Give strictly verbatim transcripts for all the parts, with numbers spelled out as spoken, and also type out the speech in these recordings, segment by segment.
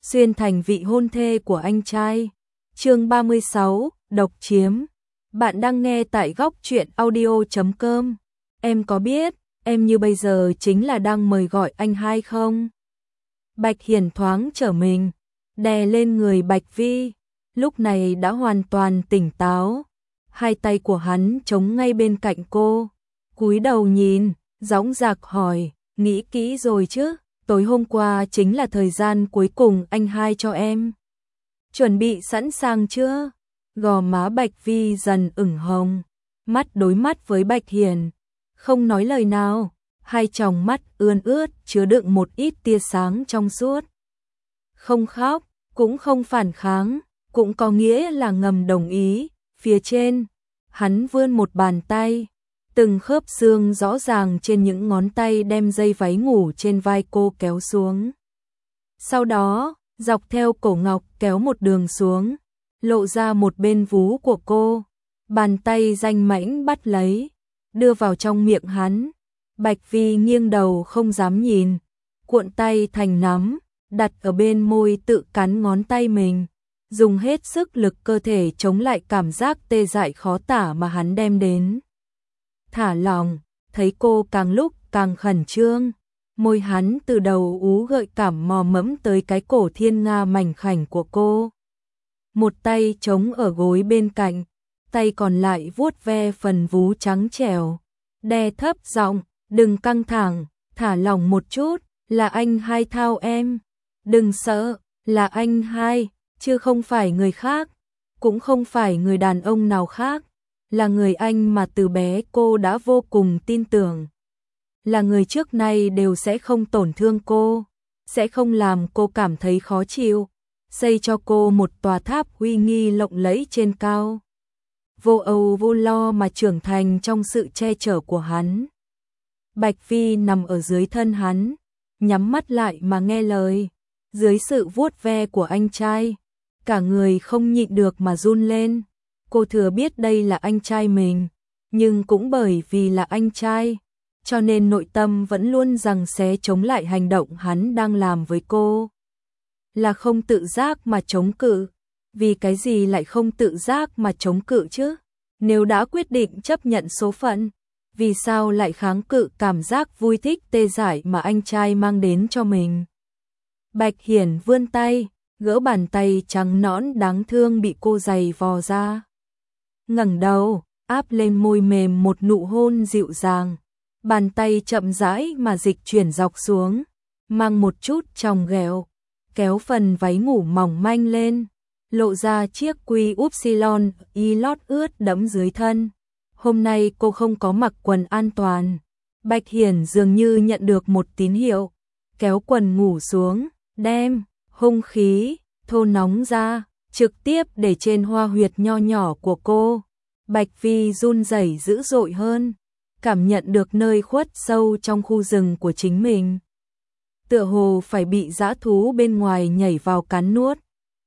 xuyên thành vị hôn thê của anh trai. Chương ba mươi sáu, độc chiếm. Bạn đang nghe tại góc truyện audio chấm com. Em có biết, em như bây giờ chính là đang mời gọi anh hai không? Bạch Hiền thoáng trở mình, đè lên người Bạch Vi, lúc này đã hoàn toàn tỉnh táo. Hai tay của hắn chống ngay bên cạnh cô, cúi đầu nhìn, dõng dạc hỏi, nghĩ kỹ rồi chứ? Tối hôm qua chính là thời gian cuối cùng anh hai cho em. Chuẩn bị sẵn sàng chưa? Gò má Bạch Vi dần ửng hồng, mắt đối mắt với Bạch Hiền, không nói lời nào, hai tròng mắt ươn ướt chứa đựng một ít tia sáng trong suốt. Không khóc, cũng không phản kháng, cũng có nghĩa là ngầm đồng ý. Phía trên, hắn vươn một bàn tay, từng khớp xương rõ ràng trên những ngón tay đem dây váy ngủ trên vai cô kéo xuống. Sau đó, dọc theo cổ ngọc kéo một đường xuống, lộ ra một bên vú của cô. Bàn tay danh mãnh bắt lấy, đưa vào trong miệng hắn. Bạch Vi nghiêng đầu không dám nhìn, cuộn tay thành nắm, đặt ở bên môi tự cắn ngón tay mình, dùng hết sức lực cơ thể chống lại cảm giác tê dại khó tả mà hắn đem đến. Thả lòng, thấy cô càng lúc càng khẩn trương, môi hắn từ đầu ú gợi cảm mò mẫm tới cái cổ thiên nga mảnh khảnh của cô. Một tay chống ở gối bên cạnh, tay còn lại vuốt ve phần vú trắng trẻo, đè thấp giọng, đừng căng thẳng, thả lỏng một chút, là anh hai thao em. Đừng sợ, là anh hai, chứ không phải người khác, cũng không phải người đàn ông nào khác, là người anh mà từ bé cô đã vô cùng tin tưởng. Là người trước nay đều sẽ không tổn thương cô, sẽ không làm cô cảm thấy khó chịu, xây cho cô một tòa tháp uy nghi lộng lẫy trên cao. Vô âu vô lo mà trưởng thành trong sự che chở của hắn. Bạch Vi nằm ở dưới thân hắn, nhắm mắt lại mà nghe lời. Dưới sự vuốt ve của anh trai, cả người không nhịn được mà run lên. Cô thừa biết đây là anh trai mình, nhưng cũng bởi vì là anh trai, cho nên nội tâm vẫn luôn giằng xé chống lại hành động hắn đang làm với cô. Là không tự giác mà chống cự. Vì cái gì lại không tự giác mà chống cự chứ? Nếu đã quyết định chấp nhận số phận, vì sao lại kháng cự cảm giác vui thích tê dại mà anh trai mang đến cho mình? Bạch Hiển vươn tay, gỡ bàn tay trắng nõn đáng thương bị cô giày vò ra. Ngẩng đầu, áp lên môi mềm một nụ hôn dịu dàng. Bàn tay chậm rãi mà dịch chuyển dọc xuống, mang một chút tròng ghẹo, kéo phần váy ngủ mỏng manh lên, lộ ra chiếc quy upsilon y lót ướt đẫm dưới thân. Hôm nay cô không có mặc quần an toàn. Bạch Hiển dường như nhận được một tín hiệu, kéo quần ngủ xuống, đem hung khí thô nóng ra, trực tiếp để trên hoa huyệt nho nhỏ của cô. Bạch Vi run rẩy dữ dội hơn, cảm nhận được nơi khuất sâu trong khu rừng của chính mình, tựa hồ phải bị dã thú bên ngoài nhảy vào cắn nuốt.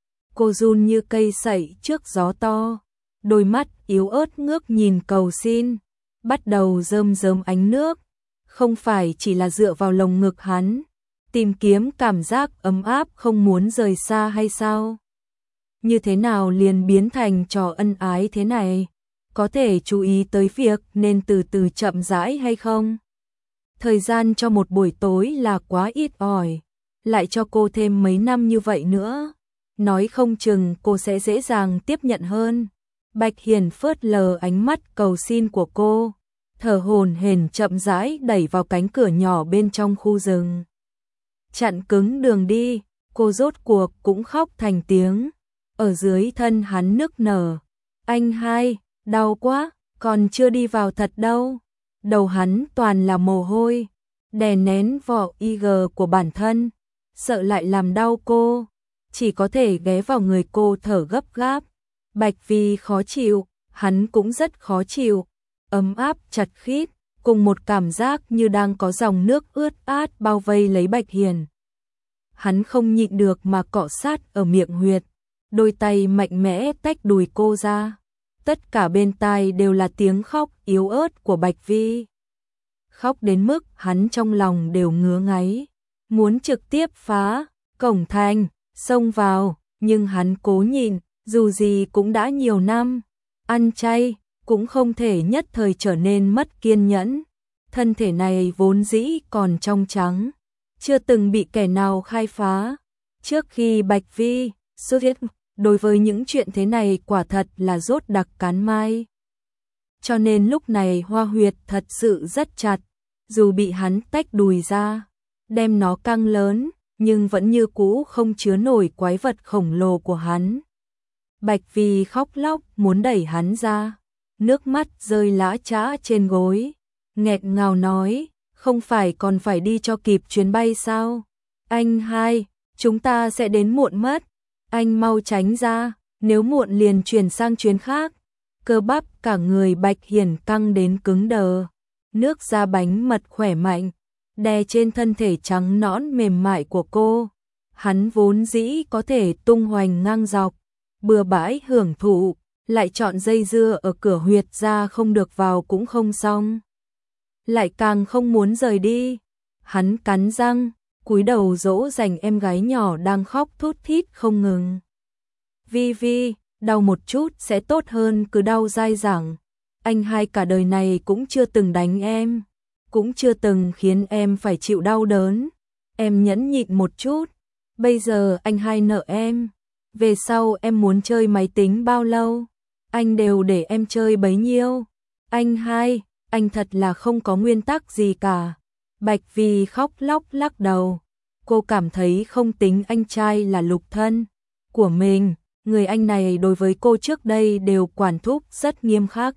Cô run như cây sậy trước gió to, đôi mắt yếu ớt ngước nhìn cầu xin, bắt đầu rơm rớm ánh nước, không phải chỉ là dựa vào lồng ngực hắn, tìm kiếm cảm giác ấm áp không muốn rời xa hay sao? Như thế nào liền biến thành trò ân ái thế này? Có thể chú ý tới việc nên từ từ chậm rãi hay không? Thời gian cho một buổi tối là quá ít ỏi, lại cho cô thêm mấy năm như vậy nữa, nói không chừng cô sẽ dễ dàng tiếp nhận hơn. Bạch Hiền phớt lờ ánh mắt cầu xin của cô, thở hổn hển chậm rãi đẩy vào cánh cửa nhỏ bên trong khu rừng. Chặn cứng đường đi, cô rốt cuộc cũng khóc thành tiếng, ở dưới thân hắn nức nở. Anh hai, đau quá, còn chưa đi vào thật đâu. Đầu hắn toàn là mồ hôi, đè nén vỏ i giê của bản thân, sợ lại làm đau cô, chỉ có thể ghé vào người cô thở gấp gáp. Bạch Vi khó chịu, hắn cũng rất khó chịu, ấm áp chặt khít, cùng một cảm giác như đang có dòng nước ướt át bao vây lấy Bạch Hiền. Hắn không nhịn được mà cọ sát ở miệng huyệt, đôi tay mạnh mẽ tách đùi cô ra. Tất cả bên tai đều là tiếng khóc yếu ớt của Bạch Vi. Khóc đến mức hắn trong lòng đều ngứa ngáy, muốn trực tiếp phá cổng thành, xông vào, nhưng hắn cố nhịn, dù gì cũng đã nhiều năm ăn chay, cũng không thể nhất thời trở nên mất kiên nhẫn. Thân thể này vốn dĩ còn trong trắng, chưa từng bị kẻ nào khai phá. Trước khi Bạch Vi xuất hiện, đối với những chuyện thế này quả thật là rốt đặc cán mai. Cho nên lúc này Hoa Huyệt thật sự rất chặt, dù bị hắn tách đùi ra, đem nó căng lớn, nhưng vẫn như cũ không chứa nổi quái vật khổng lồ của hắn. Bạch Vi khóc lóc muốn đẩy hắn ra, nước mắt rơi lã chã trên gối, nghẹt ngào nói, không phải còn phải đi cho kịp chuyến bay sao? Anh hai, chúng ta sẽ đến muộn mất, anh mau tránh ra, nếu muộn liền chuyển sang chuyến khác. Cơ bắp cả người Bạch Hiển căng đến cứng đờ, nước da bánh mật khỏe mạnh, đè trên thân thể trắng nõn mềm mại của cô. Hắn vốn dĩ có thể tung hoành ngang dọc, bừa bãi hưởng thụ, lại chọn dây dưa ở cửa huyệt ra không được vào cũng không xong. Lại càng không muốn rời đi. Hắn cắn răng, cúi đầu dỗ dành em gái nhỏ đang khóc thút thít không ngừng. Vi Vi, đau một chút sẽ tốt hơn cứ đau dai dẳng. Anh hai cả đời này cũng chưa từng đánh em, cũng chưa từng khiến em phải chịu đau đớn. Em nhẫn nhịn một chút, bây giờ anh hai nợ em. Về sau em muốn chơi máy tính bao lâu, anh đều để em chơi bấy nhiêu. Anh hai, anh thật là không có nguyên tắc gì cả. Bạch Vi khóc lóc lắc đầu. Cô cảm thấy không tính anh trai là lục thân của mình, người anh này đối với cô trước đây đều quản thúc rất nghiêm khắc.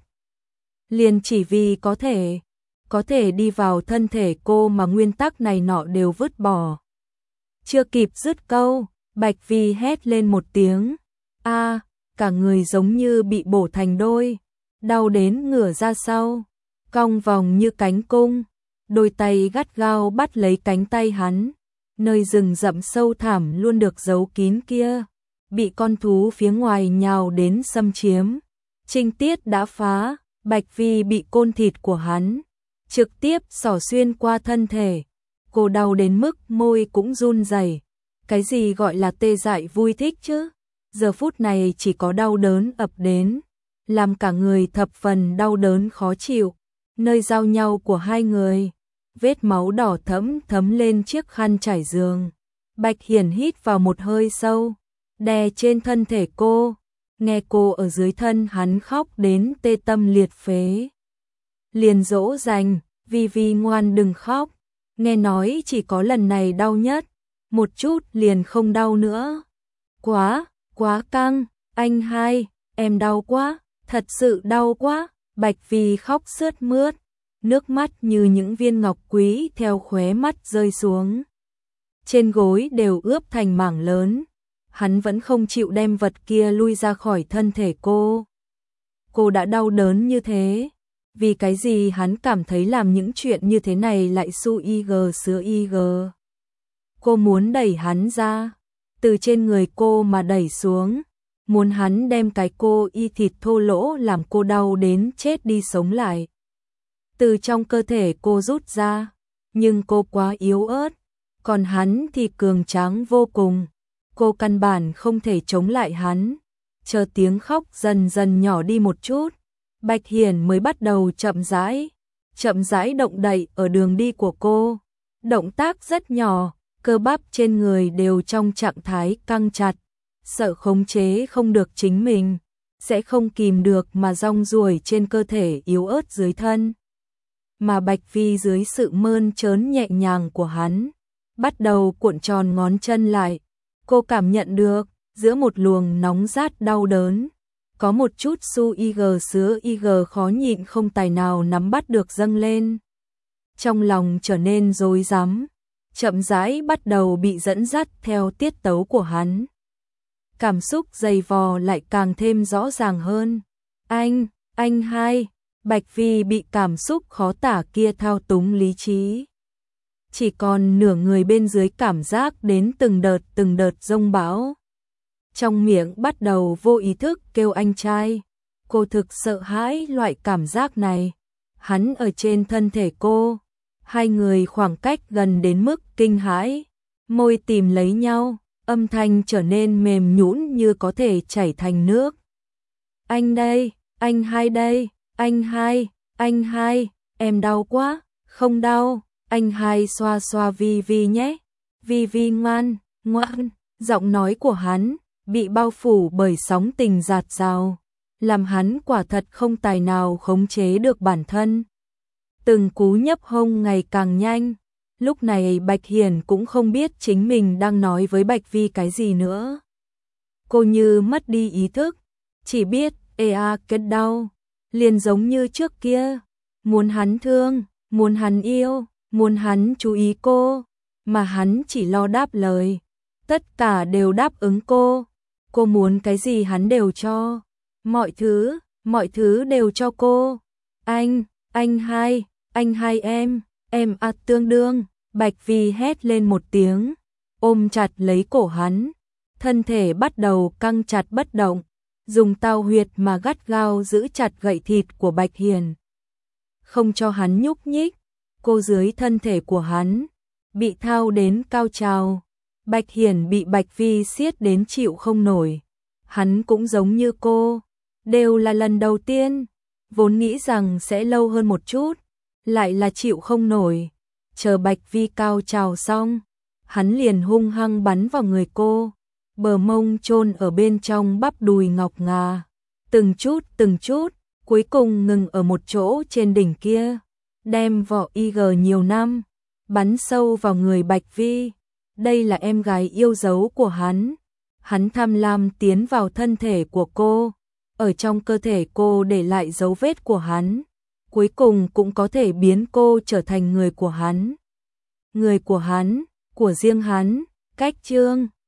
Liền chỉ vì có thể, có thể đi vào thân thể cô mà nguyên tắc này nọ đều vứt bỏ. Chưa kịp dứt câu, Bạch Vi hét lên một tiếng. A, cả người giống như bị bổ thành đôi, đau đến ngửa ra sau, cong vòng như cánh cung, đôi tay gắt gao bắt lấy cánh tay hắn, nơi rừng rậm sâu thẳm luôn được giấu kín kia, bị con thú phía ngoài nhào đến xâm chiếm. Trinh tiết đã phá, Bạch Vi bị côn thịt của hắn trực tiếp xỏ xuyên qua thân thể, cô đau đến mức môi cũng run rẩy. Cái gì gọi là tê dại vui thích chứ? Giờ phút này chỉ có đau đớn ập đến, làm cả người thập phần đau đớn khó chịu. Nơi giao nhau của hai người, vết máu đỏ thẫm thấm lên chiếc khăn trải giường. Bạch Hiển hít vào một hơi sâu, đè trên thân thể cô, nghe cô ở dưới thân hắn khóc đến tê tâm liệt phế. Liền dỗ dành, Vi Vi ngoan đừng khóc, nghe nói chỉ có lần này đau nhất, một chút liền không đau nữa. Quá, quá căng, anh hai, em đau quá, thật sự đau quá. Bạch Vi khóc sướt mướt, nước mắt như những viên ngọc quý theo khóe mắt rơi xuống. Trên gối đều ướp thành mảng lớn, hắn vẫn không chịu đem vật kia lui ra khỏi thân thể cô. Cô đã đau đớn như thế, vì cái gì hắn cảm thấy làm những chuyện như thế này lại su y gờ sứa y gờ. Cô muốn đẩy hắn ra, từ trên người cô mà đẩy xuống, muốn hắn đem cái cô y thịt thô lỗ làm cô đau đến chết đi sống lại. Từ trong cơ thể cô rút ra, nhưng cô quá yếu ớt, còn hắn thì cường tráng vô cùng. Cô căn bản không thể chống lại hắn. Chờ tiếng khóc dần dần nhỏ đi một chút, Bạch Hiển mới bắt đầu chậm rãi, chậm rãi động đậy ở đường đi của cô. Động tác rất nhỏ, cơ bắp trên người đều trong trạng thái căng chặt, sợ khống chế không được chính mình, sẽ không kìm được mà rong ruổi trên cơ thể yếu ớt dưới thân. Mà Bạch Vi dưới sự mơn trớn nhẹ nhàng của hắn, bắt đầu cuộn tròn ngón chân lại. Cô cảm nhận được, giữa một luồng nóng rát đau đớn, có một chút su y gờ sứa y gờ khó nhịn không tài nào nắm bắt được dâng lên. Trong lòng trở nên rối rắm, chậm rãi bắt đầu bị dẫn dắt theo tiết tấu của hắn. Cảm xúc dày vò lại càng thêm rõ ràng hơn. Anh, anh hai, Bạch Vi bị cảm xúc khó tả kia thao túng lý trí. Chỉ còn nửa người bên dưới cảm giác đến từng đợt từng đợt rông bão. Trong miệng bắt đầu vô ý thức kêu anh trai. Cô thực sợ hãi loại cảm giác này. Hắn ở trên thân thể cô. Hai người khoảng cách gần đến mức kinh hãi. Môi tìm lấy nhau, âm thanh trở nên mềm nhũn như có thể chảy thành nước. Anh đây, anh hai đây, anh hai, anh hai, em đau quá, không đau, anh hai xoa xoa Vi Vi nhé, Vi Vi ngoan, ngoan, giọng nói của hắn bị bao phủ bởi sóng tình dạt dào, làm hắn quả thật không tài nào khống chế được bản thân. Từng cú nhấp hông ngày càng nhanh, lúc này Bạch Hiền cũng không biết chính mình đang nói với Bạch Vi cái gì nữa. Cô như mất đi ý thức, chỉ biết ê a kết đau, liền giống như trước kia, muốn hắn thương, muốn hắn yêu, muốn hắn chú ý cô, mà hắn chỉ lo đáp lời, tất cả đều đáp ứng cô, cô muốn cái gì hắn đều cho, mọi thứ, mọi thứ đều cho cô. Anh, anh hai, anh hai em, em à tương đương, Bạch Vi hét lên một tiếng, ôm chặt lấy cổ hắn, thân thể bắt đầu căng chặt bất động, dùng tao huyệt mà gắt gao giữ chặt gậy thịt của Bạch Hiền, không cho hắn nhúc nhích. Cô dưới thân thể của hắn bị thao đến cao trào, Bạch Hiền bị Bạch Vi siết đến chịu không nổi. Hắn cũng giống như cô, đều là lần đầu tiên, vốn nghĩ rằng sẽ lâu hơn một chút, lại là chịu không nổi. Chờ Bạch Vi cao trào xong, hắn liền hung hăng bắn vào người cô, bờ mông chôn ở bên trong bắp đùi ngọc ngà, từng chút từng chút, cuối cùng ngừng ở một chỗ trên đỉnh kia, đem vỏ i giê nhiều năm bắn sâu vào người Bạch Vi. Đây là em gái yêu dấu của hắn. Hắn tham lam tiến vào thân thể của cô, ở trong cơ thể cô để lại dấu vết của hắn, cuối cùng cũng có thể biến cô trở thành người của hắn. Người của hắn, của riêng hắn. Cách chương